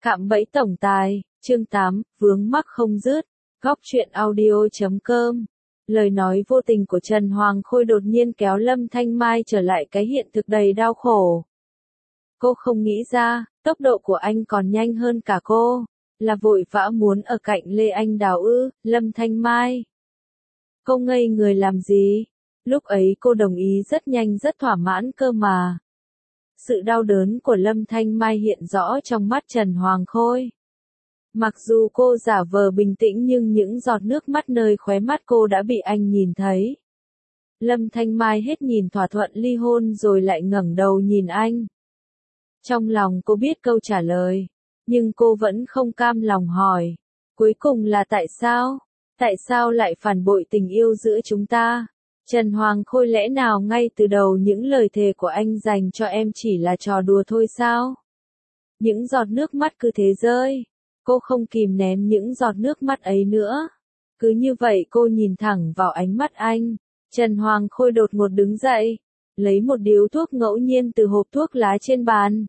Cạm bẫy tổng tài, chương 8, vướng mắc không dứt, góc truyện audio.com. Lời nói vô tình của Trần Hoàng Khôi đột nhiên kéo Lâm Thanh Mai trở lại cái hiện thực đầy đau khổ. Cô không nghĩ ra, tốc độ của anh còn nhanh hơn cả cô, là vội vã muốn ở cạnh Lê Anh Đào ư, Lâm Thanh Mai. Cô ngây người làm gì? Lúc ấy cô đồng ý rất nhanh rất thỏa mãn cơ mà. Sự đau đớn của Lâm Thanh Mai hiện rõ trong mắt Trần Hoàng Khôi. Mặc dù cô giả vờ bình tĩnh nhưng những giọt nước mắt nơi khóe mắt cô đã bị anh nhìn thấy. Lâm Thanh Mai hết nhìn thỏa thuận ly hôn rồi lại ngẩng đầu nhìn anh. Trong lòng cô biết câu trả lời, nhưng cô vẫn không cam lòng hỏi. Cuối cùng là tại sao? Tại sao lại phản bội tình yêu giữa chúng ta? Trần Hoàng Khôi lẽ nào ngay từ đầu những lời thề của anh dành cho em chỉ là trò đùa thôi sao? Những giọt nước mắt cứ thế rơi. Cô không kìm nén những giọt nước mắt ấy nữa. Cứ như vậy cô nhìn thẳng vào ánh mắt anh. Trần Hoàng Khôi đột ngột đứng dậy, lấy một điếu thuốc ngẫu nhiên từ hộp thuốc lá trên bàn.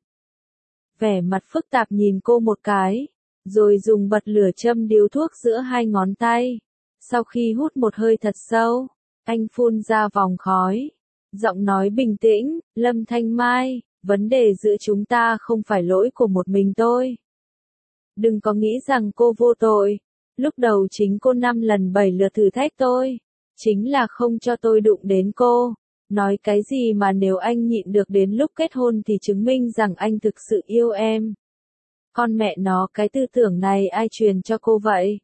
Vẻ mặt phức tạp nhìn cô một cái, rồi dùng bật lửa châm điếu thuốc giữa hai ngón tay. Sau khi hút một hơi thật sâu, anh phun ra vòng khói. Giọng nói bình tĩnh, Lâm Thanh Mai, vấn đề giữa chúng ta không phải lỗi của một mình tôi. Đừng có nghĩ rằng cô vô tội. Lúc đầu chính cô 5 lần 7 lượt thử thách tôi. Chính là không cho tôi đụng đến cô. Nói cái gì mà nếu anh nhịn được đến lúc kết hôn thì chứng minh rằng anh thực sự yêu em. Con mẹ nó, cái tư tưởng này ai truyền cho cô vậy?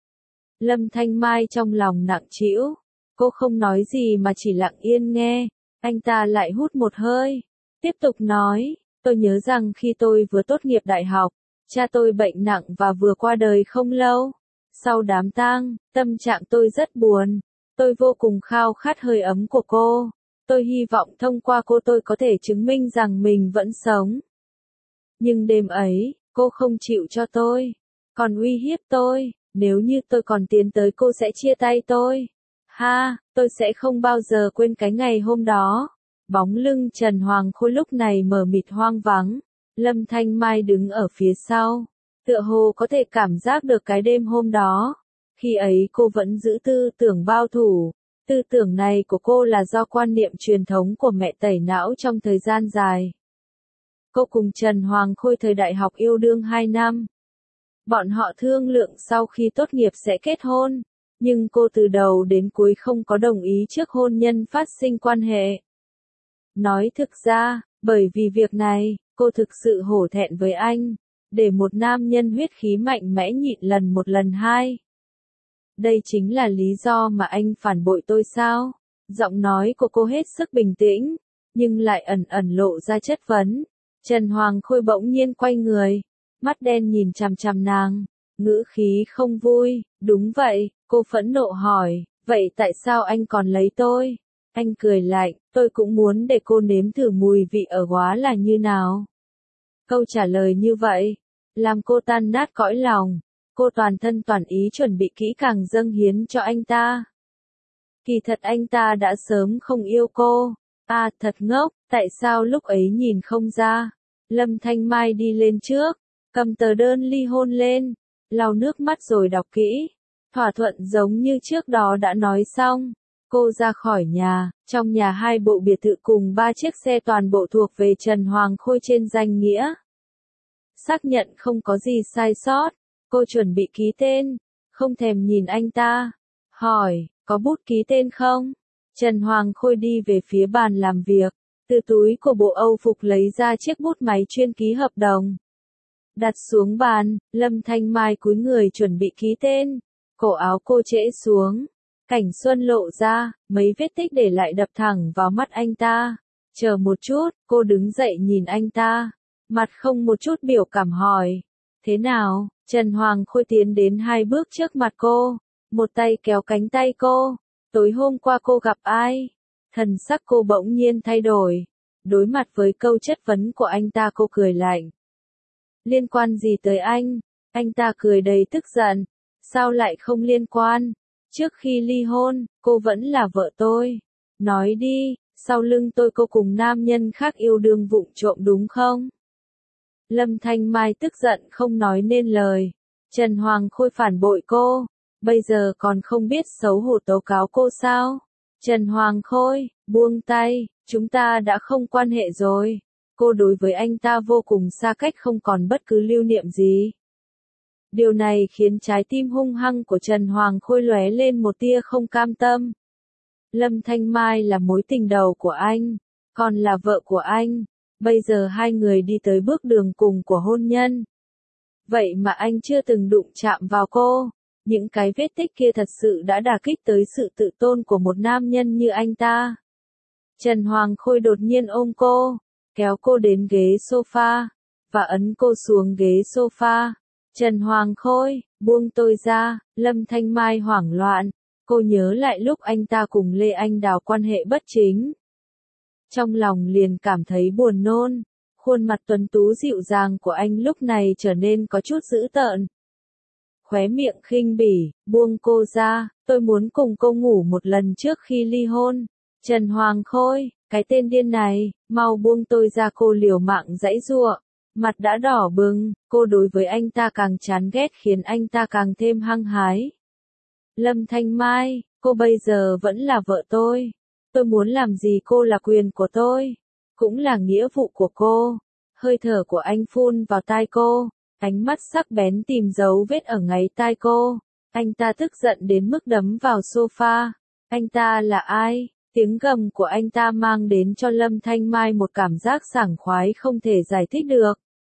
Lâm Thanh Mai trong lòng nặng trĩu. Cô không nói gì mà chỉ lặng yên nghe. Anh ta lại hút một hơi. Tiếp tục nói, tôi nhớ rằng khi tôi vừa tốt nghiệp đại học, cha tôi bệnh nặng và vừa qua đời không lâu. Sau đám tang, tâm trạng tôi rất buồn. Tôi vô cùng khao khát hơi ấm của cô. Tôi hy vọng thông qua cô tôi có thể chứng minh rằng mình vẫn sống. Nhưng đêm ấy, cô không chịu cho tôi. Còn uy hiếp tôi, nếu như tôi còn tiến tới cô sẽ chia tay tôi. Ha, tôi sẽ không bao giờ quên cái ngày hôm đó. Bóng lưng Trần Hoàng Khôi lúc này mờ mịt hoang vắng. Lâm Thanh Mai đứng ở phía sau, tựa hồ có thể cảm giác được cái đêm hôm đó. Khi ấy cô vẫn giữ tư tưởng bao thủ. Tư tưởng này của cô là do quan niệm truyền thống của mẹ tẩy não trong thời gian dài. Cô cùng Trần Hoàng Khôi thời đại học yêu đương 2 năm. Bọn họ thương lượng sau khi tốt nghiệp sẽ kết hôn, nhưng cô từ đầu đến cuối không có đồng ý trước hôn nhân phát sinh quan hệ. Nói thực ra, bởi vì việc này, cô thực sự hổ thẹn với anh, để một nam nhân huyết khí mạnh mẽ nhịn lần một lần hai. Đây chính là lý do mà anh phản bội tôi sao? Giọng nói của cô hết sức bình tĩnh, nhưng lại ẩn ẩn lộ ra chất vấn. Trần Hoàng Khôi bỗng nhiên quay người, mắt đen nhìn chằm chằm nàng, ngữ khí không vui. Đúng vậy, cô phẫn nộ hỏi, vậy tại sao anh còn lấy tôi? Anh cười lạnh, tôi cũng muốn để cô nếm thử mùi vị ở góa là như nào. Câu trả lời như vậy, làm cô tan nát cõi lòng. Cô toàn thân toàn ý chuẩn bị kỹ càng dâng hiến cho anh ta. Kỳ thật anh ta đã sớm không yêu cô. À, thật ngốc, tại sao lúc ấy nhìn không ra? Lâm Thanh Mai đi lên trước, cầm tờ đơn ly hôn lên, lau nước mắt rồi đọc kỹ. Thỏa thuận giống như trước đó đã nói xong. Cô ra khỏi nhà, trong nhà 2 bộ biệt thự cùng 3 chiếc xe toàn bộ thuộc về Trần Hoàng Khôi trên danh nghĩa. Xác nhận không có gì sai sót, cô chuẩn bị ký tên, không thèm nhìn anh ta. Hỏi, có bút ký tên không? Trần Hoàng Khôi đi về phía bàn làm việc, từ túi của bộ Âu phục lấy ra chiếc bút máy chuyên ký hợp đồng. Đặt xuống bàn, Lâm Thanh Mai cúi người chuẩn bị ký tên, cổ áo cô trễ xuống. Cảnh xuân lộ ra, mấy vết tích để lại đập thẳng vào mắt anh ta. Chờ một chút, cô đứng dậy nhìn anh ta. Mặt không một chút biểu cảm hỏi. Thế nào? Trần Hoàng Khôi tiến đến 2 bước trước mặt cô. Một tay kéo cánh tay cô. Tối hôm qua cô gặp ai? Thần sắc cô bỗng nhiên thay đổi. Đối mặt với câu chất vấn của anh ta cô cười lạnh. Liên quan gì tới anh? Anh ta cười đầy tức giận. Sao lại không liên quan? Trước khi ly hôn, cô vẫn là vợ tôi. Nói đi, sau lưng tôi cô cùng nam nhân khác yêu đương vụng trộm đúng không? Lâm Thanh Mai tức giận không nói nên lời. Trần Hoàng Khôi phản bội cô, bây giờ còn không biết xấu hổ tố cáo cô sao? Trần Hoàng Khôi, buông tay, chúng ta đã không quan hệ rồi. Cô đối với anh ta vô cùng xa cách, không còn bất cứ lưu niệm gì. Điều này khiến trái tim hung hăng của Trần Hoàng Khôi lóe lên một tia không cam tâm. Lâm Thanh Mai là mối tình đầu của anh, còn là vợ của anh. Bây giờ hai người đi tới bước đường cùng của hôn nhân. Vậy mà anh chưa từng đụng chạm vào cô. Những cái vết tích kia thật sự đã đả kích tới sự tự tôn của một nam nhân như anh ta. Trần Hoàng Khôi đột nhiên ôm cô, kéo cô đến ghế sofa, và ấn cô xuống ghế sofa. Trần Hoàng Khôi, buông tôi ra. Lâm Thanh Mai hoảng loạn. Cô nhớ lại lúc anh ta cùng Lê Anh Đào quan hệ bất chính. Trong lòng liền cảm thấy buồn nôn. Khuôn mặt tuấn tú dịu dàng của anh lúc này trở nên có chút dữ tợn. Khóe miệng khinh bỉ, buông cô ra, tôi muốn cùng cô ngủ một lần trước khi ly hôn. Trần Hoàng Khôi, cái tên điên này, mau buông tôi ra. Cô liều mạng giãy giụa, mặt đã đỏ bừng, cô đối với anh ta càng chán ghét khiến anh ta càng thêm hăng hái. Lâm Thanh Mai, cô bây giờ vẫn là vợ tôi. Tôi muốn làm gì cô là quyền của tôi, cũng là nghĩa vụ của cô. Hơi thở của anh phun vào tai cô, ánh mắt sắc bén tìm dấu vết ở gáy tai cô. Anh ta tức giận đến mức đấm vào sofa. Anh ta là ai? Tiếng gầm của anh ta mang đến cho Lâm Thanh Mai một cảm giác sảng khoái không thể giải thích được.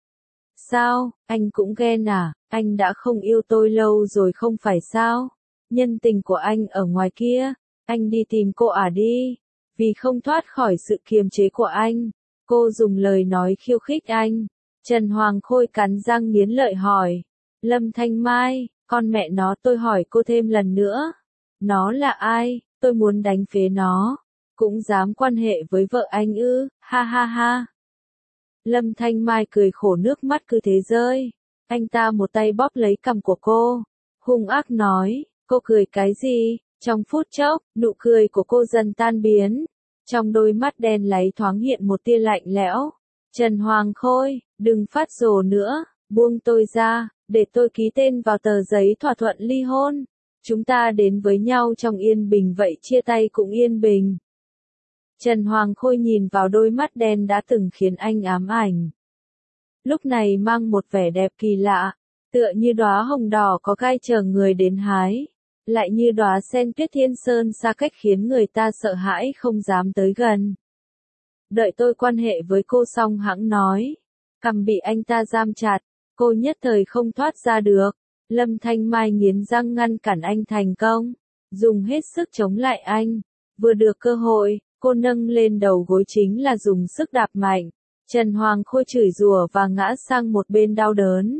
Sao, anh cũng ghen à? Anh đã không yêu tôi lâu rồi không phải sao? Nhân tình của anh ở ngoài kia, anh đi tìm cô à đi. Vì không thoát khỏi sự kiềm chế của anh, cô dùng lời nói khiêu khích anh. Trần Hoàng Khôi cắn răng nghiến lợi hỏi. Lâm Thanh Mai, con mẹ nó, tôi hỏi cô thêm lần nữa. Nó là ai? Tôi muốn đánh phế nó. Cũng dám quan hệ với vợ anh ư? Ha ha ha. Lâm Thanh Mai cười khổ, nước mắt cứ thế rơi. Anh ta một tay bóp lấy cằm của cô, hung ác nói, cô cười cái gì? Trong phút chốc, nụ cười của cô dần tan biến. Trong đôi mắt đen láy thoáng hiện một tia lạnh lẽo. Trần Hoàng Khôi, đừng phát rồ nữa, buông tôi ra, để tôi ký tên vào tờ giấy thỏa thuận ly hôn. Chúng ta đến với nhau trong yên bình, vậy chia tay cũng yên bình. Trần Hoàng Khôi nhìn vào đôi mắt đen đã từng khiến anh ám ảnh. Lúc này mang một vẻ đẹp kỳ lạ, tựa như đóa hồng đỏ có gai chờ người đến hái, lại như đóa sen tuyết thiên sơn xa cách khiến người ta sợ hãi không dám tới gần. Đợi tôi quan hệ với cô xong hẵng nói. Cằm bị anh ta giam chặt, cô nhất thời không thoát ra được. Lâm Thanh Mai nghiến răng ngăn cản anh thành công, dùng hết sức chống lại anh. Vừa được cơ hội, cô nâng lên đầu gối chính là dùng sức đạp mạnh. Trần Hoàng Khôi chửi rủa và ngã sang một bên đau đớn.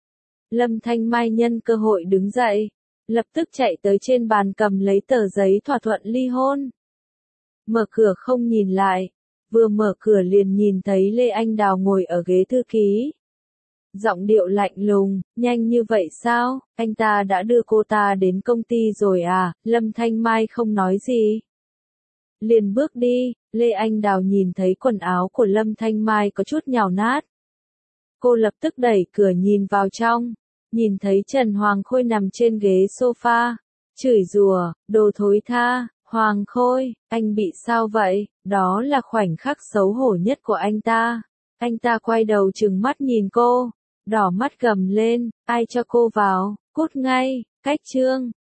Lâm Thanh Mai nhân cơ hội đứng dậy, lập tức chạy tới trên bàn cầm lấy tờ giấy thỏa thuận ly hôn. Mở cửa không nhìn lại, vừa mở cửa liền nhìn thấy Lê Anh Đào ngồi ở ghế thư ký. Giọng điệu lạnh lùng, nhanh như vậy sao? Anh ta đã đưa cô ta đến công ty rồi à? Lâm Thanh Mai không nói gì, liền bước đi. Lê Anh Đào nhìn thấy quần áo của Lâm Thanh Mai có chút nhào nát. Cô lập tức đẩy cửa nhìn vào trong, nhìn thấy Trần Hoàng Khôi nằm trên ghế sofa, chửi rủa, đồ thối tha. Hoàng Khôi, anh bị sao vậy? Đó là khoảnh khắc xấu hổ nhất của anh ta. Anh ta quay đầu trừng mắt nhìn cô, đỏ mắt gầm lên, ai cho cô vào, cút ngay. Cách chương